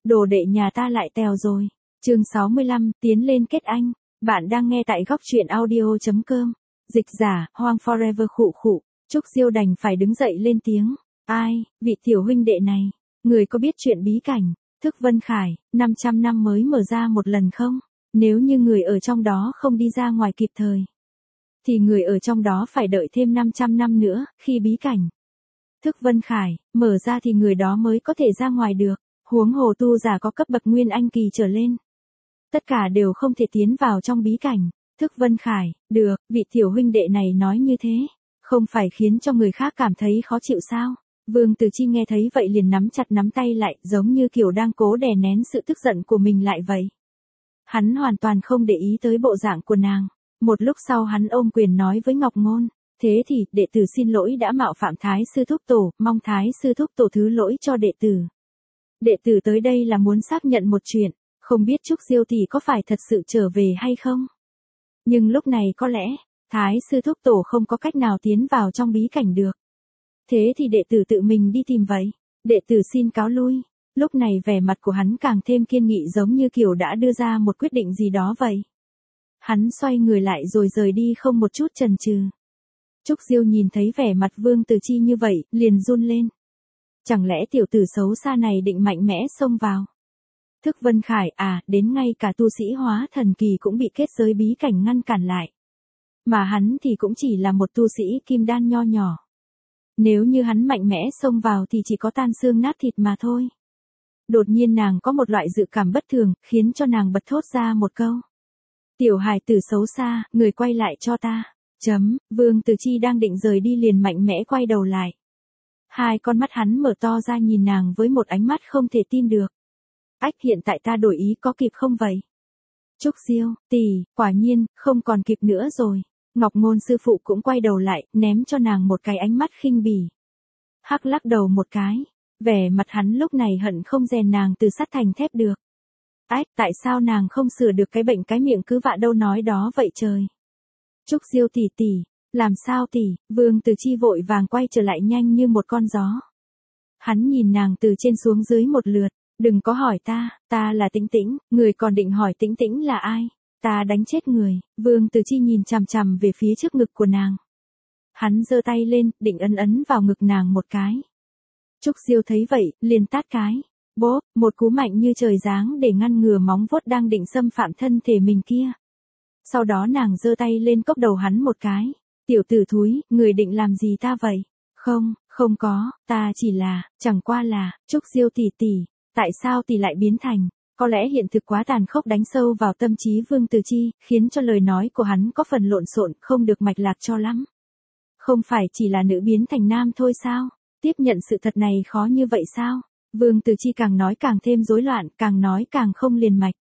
đồ đệ nhà ta lại tèo rồi. Chương 65, tiến lên kết anh. Bạn đang nghe tại góc truyện audio.com. Dịch giả, Hoang Forever khụ khụ. Trúc Diêu đành phải đứng dậy lên tiếng. Ai, vị tiểu huynh đệ này, người có biết chuyện bí cảnh, Thức Vân Khải, 500 năm mới mở ra một lần không? Nếu như người ở trong đó không đi ra ngoài kịp thời, thì người ở trong đó phải đợi thêm 500 năm nữa, khi bí cảnh Thức Vân Khải mở ra thì người đó mới có thể ra ngoài được. Huống hồ tu giả có cấp bậc Nguyên Anh kỳ trở lên, tất cả đều không thể tiến vào trong bí cảnh Thức Vân Khải. Được, vị tiểu huynh đệ này nói như thế, không phải khiến cho người khác cảm thấy khó chịu sao? Vương Từ Chi nghe thấy vậy liền nắm chặt nắm tay lại, giống như kiểu đang cố đè nén sự tức giận của mình lại vậy. Hắn hoàn toàn không để ý tới bộ dạng của nàng. Một lúc sau hắn ôm quyền nói với Ngọc Ngôn, thế thì, đệ tử xin lỗi đã mạo phạm Thái sư thúc tổ, mong Thái sư thúc tổ thứ lỗi cho đệ tử. Đệ tử tới đây là muốn xác nhận một chuyện, không biết Trúc Diêu tỷ có phải thật sự trở về hay không? Nhưng lúc này có lẽ, Thái sư thúc tổ không có cách nào tiến vào trong bí cảnh được. Thế thì đệ tử tự mình đi tìm vậy. Đệ tử xin cáo lui. Lúc này vẻ mặt của hắn càng thêm kiên nghị, giống như kiểu đã đưa ra một quyết định gì đó vậy. Hắn xoay người lại rồi rời đi không một chút chần chừ. Trúc Diêu nhìn thấy vẻ mặt Vương Từ Chi như vậy, liền run lên. Chẳng lẽ tiểu tử xấu xa này định mạnh mẽ xông vào? Thức Vân Khải à, đến ngay cả tu sĩ hóa thần kỳ cũng bị kết giới bí cảnh ngăn cản lại. Mà hắn thì cũng chỉ là một tu sĩ kim đan nho nhỏ. Nếu như hắn mạnh mẽ xông vào thì chỉ có tan xương nát thịt mà thôi. Đột nhiên nàng có một loại dự cảm bất thường, khiến cho nàng bật thốt ra một câu. Tiểu hài tử xấu xa, người quay lại cho ta. Vương Từ Chi đang định rời đi liền mạnh mẽ quay đầu lại. Hai con mắt hắn mở to ra nhìn nàng với một ánh mắt không thể tin được. Ách, hiện tại ta đổi ý có kịp không vậy? Trúc Diêu tỷ, quả nhiên, không còn kịp nữa rồi. Ngọc Ngôn sư phụ cũng quay đầu lại, ném cho nàng một cái ánh mắt khinh bỉ. Hắc lắc đầu một cái, vẻ mặt hắn lúc này hận không rèn nàng từ sắt thành thép được. Ách, tại sao nàng không sửa được cái bệnh cái miệng cứ vạ đâu nói đó vậy trời? Trúc Diêu tỷ tỷ, làm sao tỷ? Vương Từ Chi vội vàng quay trở lại nhanh như một con gió. Hắn nhìn nàng từ trên xuống dưới một lượt, đừng có hỏi ta là Tĩnh Tĩnh, người còn định hỏi Tĩnh Tĩnh là ai? Ta đánh chết người. Vương Từ Chi nhìn chằm chằm về phía trước ngực của nàng. Hắn giơ tay lên, định ấn vào ngực nàng một cái. Trúc Diêu thấy vậy, liền tát cái. Bốp, một cú mạnh như trời giáng để ngăn ngừa móng vuốt đang định xâm phạm thân thể mình kia. Sau đó nàng giơ tay lên cốc đầu hắn một cái. Tiểu tử thúi, người định làm gì ta vậy? Không có, ta chỉ là, chẳng qua là, Trúc Diêu tỷ tỷ, tại sao tỷ lại biến thành? Có lẽ hiện thực quá tàn khốc đánh sâu vào tâm trí Vương Từ Chi, khiến cho lời nói của hắn có phần lộn xộn, không được mạch lạc cho lắm. Không phải chỉ là nữ biến thành nam thôi sao? Tiếp nhận sự thật này khó như vậy sao? Vương Từ Chi càng nói càng thêm rối loạn, càng nói càng không liền mạch.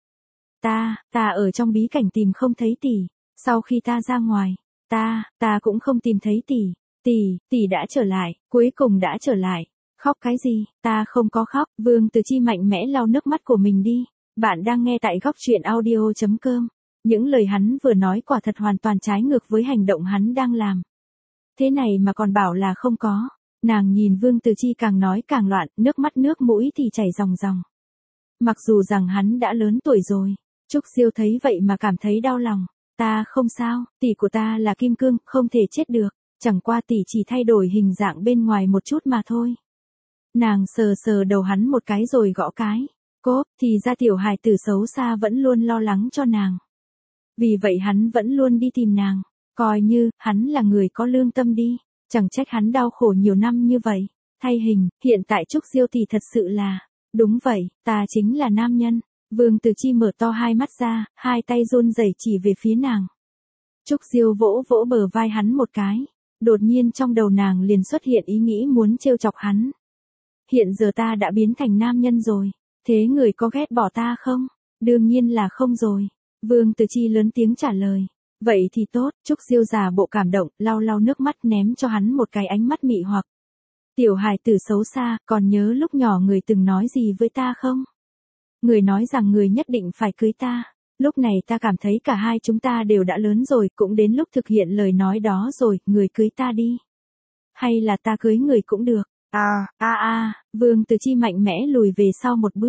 Ta ở trong bí cảnh tìm không thấy tỷ. Sau khi ta ra ngoài, ta cũng không tìm thấy tỷ. Tỷ đã trở lại, cuối cùng đã trở lại. Khóc cái gì? Ta không có khóc. Vương Từ Chi mạnh mẽ lau nước mắt của mình đi. Bạn đang nghe tại góc truyện audio.com. Những lời hắn vừa nói quả thật hoàn toàn trái ngược với hành động hắn đang làm. Thế này mà còn bảo là không có. Nàng nhìn Vương Từ Chi càng nói càng loạn, nước mắt nước mũi thì chảy ròng ròng. Mặc dù rằng hắn đã lớn tuổi rồi, Trúc Diêu thấy vậy mà cảm thấy đau lòng. Ta không sao, tỷ của ta là kim cương, không thể chết được. Chẳng qua tỷ chỉ thay đổi hình dạng bên ngoài một chút mà thôi. Nàng sờ đầu hắn một cái rồi gõ cái. Cốp, thì ra tiểu hài tử xấu xa vẫn luôn lo lắng cho nàng. Vì vậy hắn vẫn luôn đi tìm nàng. Coi như, hắn là người có lương tâm đi. Chẳng trách hắn đau khổ nhiều năm như vậy. Thay hình, hiện tại Trúc Diêu thì thật sự là. Đúng vậy, ta chính là nam nhân. Vương Từ Chi mở to hai mắt ra, hai tay run rẩy chỉ về phía nàng. Trúc Diêu vỗ bờ vai hắn một cái. Đột nhiên trong đầu nàng liền xuất hiện ý nghĩ muốn trêu chọc hắn. Hiện giờ ta đã biến thành nam nhân rồi. Thế người có ghét bỏ ta không? Đương nhiên là không rồi. Vương Từ Chi lớn tiếng trả lời. Vậy thì tốt. Trúc Diêu giả bộ cảm động, lau nước mắt ném cho hắn một cái ánh mắt mị hoặc. Tiểu hài tử xấu xa, còn nhớ lúc nhỏ người từng nói gì với ta không? Người nói rằng người nhất định phải cưới ta. Lúc này ta cảm thấy cả hai chúng ta đều đã lớn rồi, cũng đến lúc thực hiện lời nói đó rồi, người cưới ta đi. Hay là ta cưới người cũng được. Vương Từ Chi mạnh mẽ lùi về sau một bước.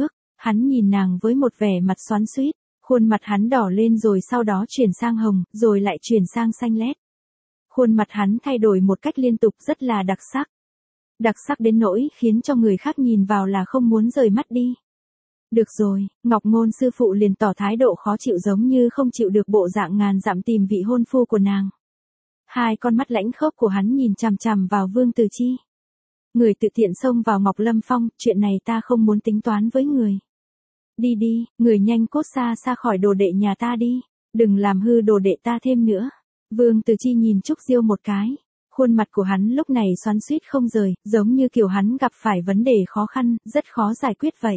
Hắn nhìn nàng với một vẻ mặt xoắn xuýt, khuôn mặt hắn đỏ lên rồi sau đó chuyển sang hồng, rồi lại chuyển sang xanh lét. Khuôn mặt hắn thay đổi một cách liên tục rất là đặc sắc. Đặc sắc đến nỗi khiến cho người khác nhìn vào là không muốn rời mắt đi. Được rồi, Ngọc Ngôn sư phụ liền tỏ thái độ khó chịu giống như không chịu được bộ dạng ngàn dặm tìm vị hôn phu của nàng. Hai con mắt lãnh khốc của hắn nhìn chằm chằm vào Vương Từ Chi. Người tự tiện xông vào Ngọc Lâm Phong, chuyện này ta không muốn tính toán với người. Đi đi, người nhanh cút xa xa khỏi đồ đệ nhà ta đi, đừng làm hư đồ đệ ta thêm nữa. Vương Từ Chi nhìn Trúc Diêu một cái, khuôn mặt của hắn lúc này xoắn xuýt không rời, giống như kiểu hắn gặp phải vấn đề khó khăn, rất khó giải quyết vậy.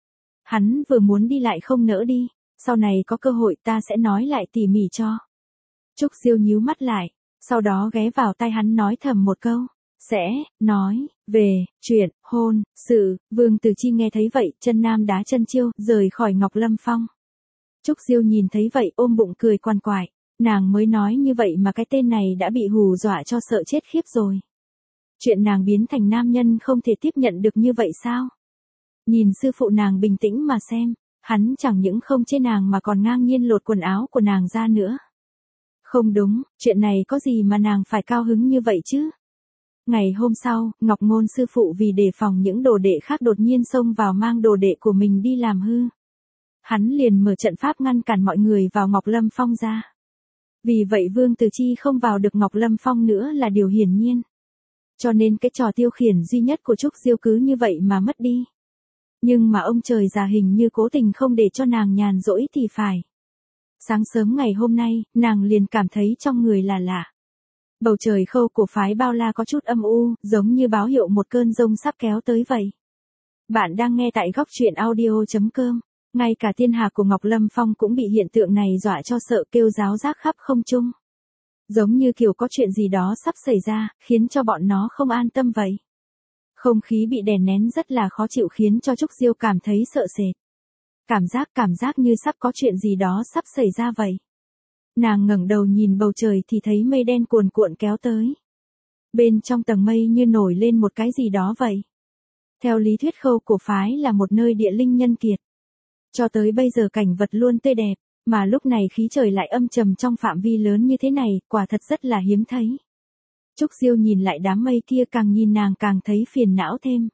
Hắn vừa muốn đi lại không nỡ đi, sau này có cơ hội ta sẽ nói lại tỉ mỉ cho. Trúc Diêu nhíu mắt lại, sau đó ghé vào tai hắn nói thầm một câu, sẽ nói về chuyện hôn sự. Vương Từ Chi nghe thấy vậy, chân nam đá chân chiêu, rời khỏi Ngọc Lâm Phong. Trúc Diêu nhìn thấy vậy ôm bụng cười quằn quại, nàng mới nói như vậy mà cái tên này đã bị hù dọa cho sợ chết khiếp rồi. Chuyện nàng biến thành nam nhân không thể tiếp nhận được như vậy sao? Nhìn sư phụ nàng bình tĩnh mà xem, hắn chẳng những không chê nàng mà còn ngang nhiên lột quần áo của nàng ra nữa. Không đúng, chuyện này có gì mà nàng phải cao hứng như vậy chứ? Ngày hôm sau, Ngọc Ngôn sư phụ vì đề phòng những đồ đệ khác đột nhiên xông vào mang đồ đệ của mình đi làm hư. Hắn liền mở trận pháp ngăn cản mọi người vào Ngọc Lâm Phong ra. Vì vậy Vương Từ Chi không vào được Ngọc Lâm Phong nữa là điều hiển nhiên. Cho nên cái trò tiêu khiển duy nhất của Trúc Diêu cứ như vậy mà mất đi. Nhưng mà ông trời già hình như cố tình không để cho nàng nhàn rỗi thì phải. Sáng sớm ngày hôm nay, nàng liền cảm thấy trong người là lạ. Bầu trời Khâu của phái Bao La có chút âm u, giống như báo hiệu một cơn giông sắp kéo tới vậy. Bạn đang nghe tại góc truyện audio.com. Ngay cả thiên hà của Ngọc Lâm Phong cũng bị hiện tượng này dọa cho sợ kêu ráo rác khắp không trung. Giống như kiểu có chuyện gì đó sắp xảy ra, khiến cho bọn nó không an tâm vậy. Không khí bị đè nén rất là khó chịu khiến cho Trúc Diêu cảm thấy sợ sệt. Cảm giác như sắp có chuyện gì đó sắp xảy ra vậy. Nàng ngẩng đầu nhìn bầu trời thì thấy mây đen cuồn cuộn kéo tới. Bên trong tầng mây như nổi lên một cái gì đó vậy. Theo lý thuyết Khâu của phái là một nơi địa linh nhân kiệt. Cho tới bây giờ cảnh vật luôn tươi đẹp, mà lúc này khí trời lại âm trầm trong phạm vi lớn như thế này, quả thật rất là hiếm thấy. Trúc Diêu nhìn lại đám mây kia càng nhìn nàng càng thấy phiền não thêm.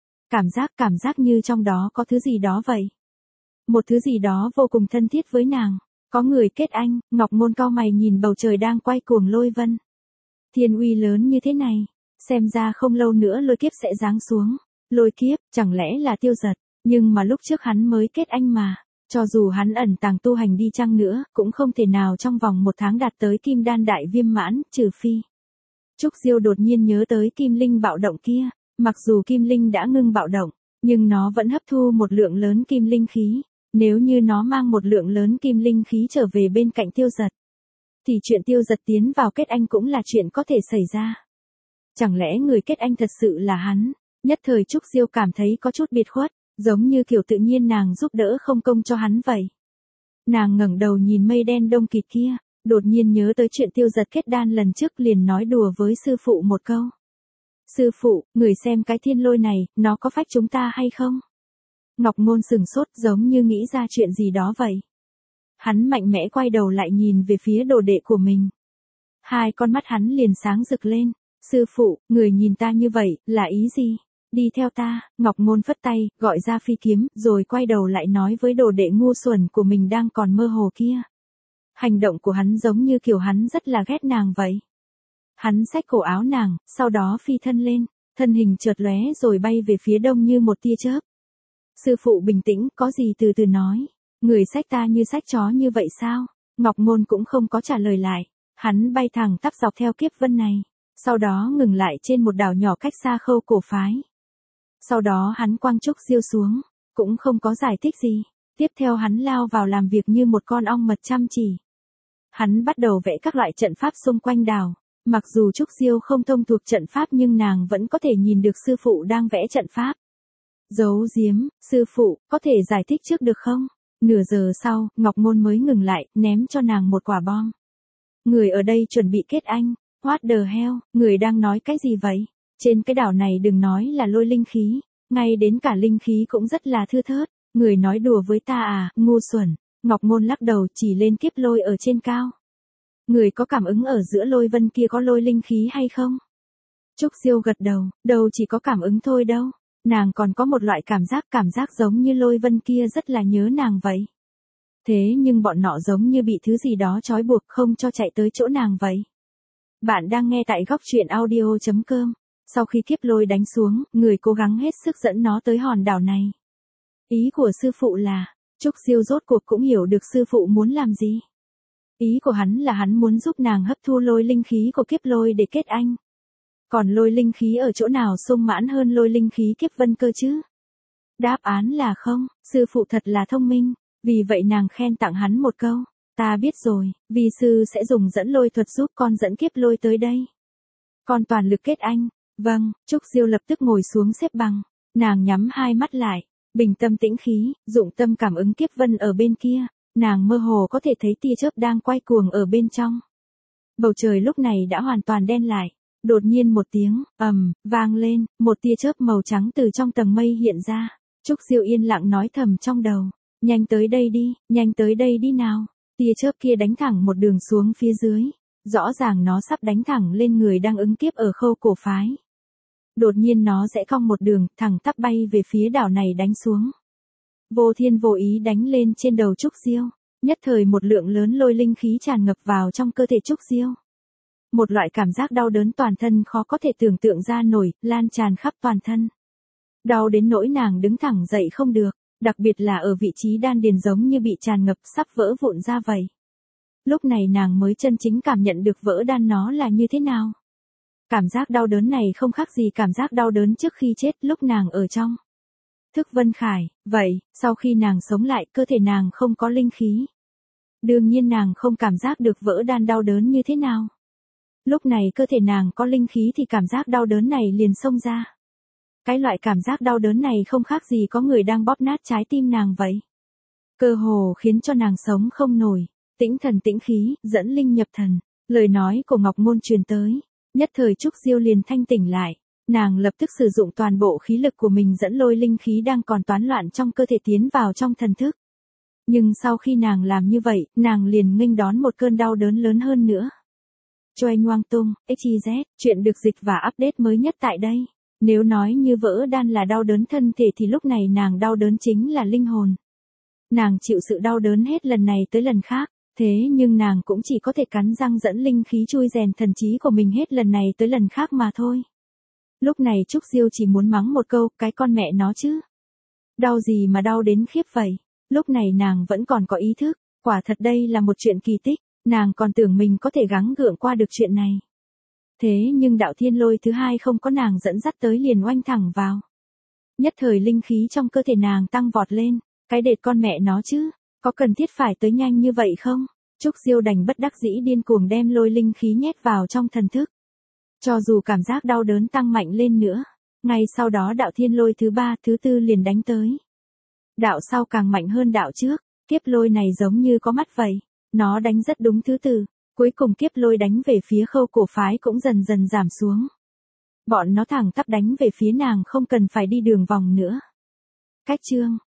Cảm giác như trong đó có thứ gì đó vậy. Một thứ gì đó vô cùng thân thiết với nàng. Có người kết anh, Ngọc Ngôn cau mày nhìn bầu trời đang quay cuồng lôi vân. Thiên uy lớn như thế này, xem ra không lâu nữa lôi kiếp sẽ giáng xuống. Lôi kiếp, chẳng lẽ là Tiêu Giật, nhưng mà lúc trước hắn mới kết anh mà. Cho dù hắn ẩn tàng tu hành đi chăng nữa, cũng không thể nào trong vòng 1 tháng đạt tới kim đan đại viêm mãn, trừ phi. Trúc Diêu đột nhiên nhớ tới kim linh bạo động kia, mặc dù kim linh đã ngưng bạo động, nhưng nó vẫn hấp thu một lượng lớn kim linh khí. Nếu như nó mang một lượng lớn kim linh khí trở về bên cạnh Tiêu Giật, thì chuyện Tiêu Giật tiến vào kết anh cũng là chuyện có thể xảy ra. Chẳng lẽ người kết anh thật sự là hắn? Nhất thời Trúc Diêu cảm thấy có chút biệt khuất, giống như kiểu tự nhiên nàng giúp đỡ không công cho hắn vậy. Nàng ngẩng đầu nhìn mây đen đông kịt kia, đột nhiên nhớ tới chuyện Tiêu Giật kết đan lần trước liền nói đùa với sư phụ một câu. Sư phụ, người xem cái thiên lôi này, nó có phách chúng ta hay không? Ngọc Ngôn sừng sốt giống như nghĩ ra chuyện gì đó vậy. Hắn mạnh mẽ quay đầu lại nhìn về phía đồ đệ của mình. Hai con mắt hắn liền sáng rực lên. Sư phụ, người nhìn ta như vậy, là ý gì? Đi theo ta. Ngọc Ngôn phất tay, gọi ra phi kiếm, rồi quay đầu lại nói với đồ đệ ngu xuẩn của mình đang còn mơ hồ kia. Hành động của hắn giống như kiểu hắn rất là ghét nàng vậy. Hắn xách cổ áo nàng, sau đó phi thân lên, thân hình chợt lóe rồi bay về phía đông như một tia chớp. Sư phụ bình tĩnh, có gì từ từ nói. Người xách ta như xách chó như vậy sao? Ngọc Ngôn cũng không có trả lời lại. Hắn bay thẳng tắp dọc theo kiếp vân này. Sau đó ngừng lại trên một đảo nhỏ cách xa Khâu cổ phái. Sau đó hắn quăng Trúc Diêu xuống. Cũng không có giải thích gì. Tiếp theo hắn lao vào làm việc như một con ong mật chăm chỉ. Hắn bắt đầu vẽ các loại trận pháp xung quanh đảo. Mặc dù Trúc Diêu không thông thuộc trận pháp nhưng nàng vẫn có thể nhìn được sư phụ đang vẽ trận pháp. Giấu giếm, sư phụ, có thể giải thích trước được không? Nửa giờ sau, Ngọc Ngôn mới ngừng lại, ném cho nàng một quả bom. Người ở đây chuẩn bị kết anh. What the hell, người đang nói cái gì vậy? Trên cái đảo này đừng nói là lôi linh khí, ngay đến cả linh khí cũng rất là thưa thớt. Người nói đùa với ta à, ngu xuẩn. Ngọc Ngôn lắc đầu chỉ lên kiếp lôi ở trên cao. Người có cảm ứng ở giữa lôi vân kia có lôi linh khí hay không? Trúc Diêu gật đầu, đâu chỉ có cảm ứng thôi đâu. Nàng còn có một loại cảm giác giống như lôi vân kia rất là nhớ nàng vậy. Thế nhưng bọn nọ giống như bị thứ gì đó trói buộc không cho chạy tới chỗ nàng vậy. Bạn đang nghe tại góc truyện audio.com. Sau khi kiếp lôi đánh xuống, người cố gắng hết sức dẫn nó tới hòn đảo này. Ý của sư phụ là, Trúc Diêu rốt cuộc cũng hiểu được sư phụ muốn làm gì. Ý của hắn là hắn muốn giúp nàng hấp thu lôi linh khí của kiếp lôi để kết anh. Còn lôi linh khí ở chỗ nào sung mãn hơn lôi linh khí kiếp vân cơ chứ? Đáp án là không, sư phụ thật là thông minh, vì vậy nàng khen tặng hắn một câu. Ta biết rồi, vi sư sẽ dùng dẫn lôi thuật giúp con dẫn kiếp lôi tới đây. Con toàn lực kết anh. Vâng, Trúc Diêu lập tức ngồi xuống xếp bằng. Nàng nhắm hai mắt lại, bình tâm tĩnh khí, dụng tâm cảm ứng kiếp vân ở bên kia. Nàng mơ hồ có thể thấy tia chớp đang quay cuồng ở bên trong. Bầu trời lúc này đã hoàn toàn đen lại. Đột nhiên một tiếng, vang lên, một tia chớp màu trắng từ trong tầng mây hiện ra. Trúc Diêu yên lặng nói thầm trong đầu. Nhanh tới đây đi nào. Tia chớp kia đánh thẳng một đường xuống phía dưới. Rõ ràng nó sắp đánh thẳng lên người đang ứng kiếp ở Khâu Cổ phái. Đột nhiên nó sẽ cong một đường, thẳng tắp bay về phía đảo này đánh xuống. Vô Thiên vô ý đánh lên trên đầu Trúc Diêu. Nhất thời một lượng lớn lôi linh khí tràn ngập vào trong cơ thể Trúc Diêu. Một loại cảm giác đau đớn toàn thân khó có thể tưởng tượng ra nổi, lan tràn khắp toàn thân. Đau đến nỗi nàng đứng thẳng dậy không được, đặc biệt là ở vị trí đan điền giống như bị tràn ngập sắp vỡ vụn ra vậy. Lúc này nàng mới chân chính cảm nhận được vỡ đan nó là như thế nào. Cảm giác đau đớn này không khác gì cảm giác đau đớn trước khi chết lúc nàng ở trong thức vân khải, vậy, sau khi nàng sống lại cơ thể nàng không có linh khí. Đương nhiên nàng không cảm giác được vỡ đan đau đớn như thế nào. Lúc này cơ thể nàng có linh khí thì cảm giác đau đớn này liền xông ra. Cái loại cảm giác đau đớn này không khác gì có người đang bóp nát trái tim nàng vậy. Cơ hồ khiến cho nàng sống không nổi. Tĩnh thần tĩnh khí, dẫn linh nhập thần. Lời nói của Ngọc Ngôn truyền tới. Nhất thời Trúc Diêu liền thanh tỉnh lại. Nàng lập tức sử dụng toàn bộ khí lực của mình dẫn lôi linh khí đang còn toán loạn trong cơ thể tiến vào trong thần thức. Nhưng sau khi nàng làm như vậy, nàng liền nghênh đón một cơn đau đớn lớn hơn nữa. Choe Nhoang Tung, XYZ, chuyện được dịch và update mới nhất tại đây. Nếu nói như vỡ đan là đau đớn thân thể thì lúc này nàng đau đớn chính là linh hồn. Nàng chịu sự đau đớn hết lần này tới lần khác, thế nhưng nàng cũng chỉ có thể cắn răng dẫn linh khí chui rèn thần trí của mình hết lần này tới lần khác mà thôi. Lúc này Trúc Diêu chỉ muốn mắng một câu, cái con mẹ nó chứ. Đau gì mà đau đến khiếp vậy. Lúc này nàng vẫn còn có ý thức, quả thật đây là một chuyện kỳ tích, nàng còn tưởng mình có thể gắng gượng qua được chuyện này. Thế nhưng đạo thiên lôi thứ hai không có nàng dẫn dắt tới liền oanh thẳng vào. Nhất thời linh khí trong cơ thể nàng tăng vọt lên, cái đệt con mẹ nó chứ, có cần thiết phải tới nhanh như vậy không? Trúc Diêu đành bất đắc dĩ điên cuồng đem lôi linh khí nhét vào trong thần thức. Cho dù cảm giác đau đớn tăng mạnh lên nữa, ngay sau đó đạo thiên lôi thứ ba, thứ tư liền đánh tới. Đạo sau càng mạnh hơn đạo trước, kiếp lôi này giống như có mắt vậy, nó đánh rất đúng thứ tự, cuối cùng kiếp lôi đánh về phía Khâu Cổ phái cũng dần dần giảm xuống. Bọn nó thẳng tắp đánh về phía nàng không cần phải đi đường vòng nữa. Cách chương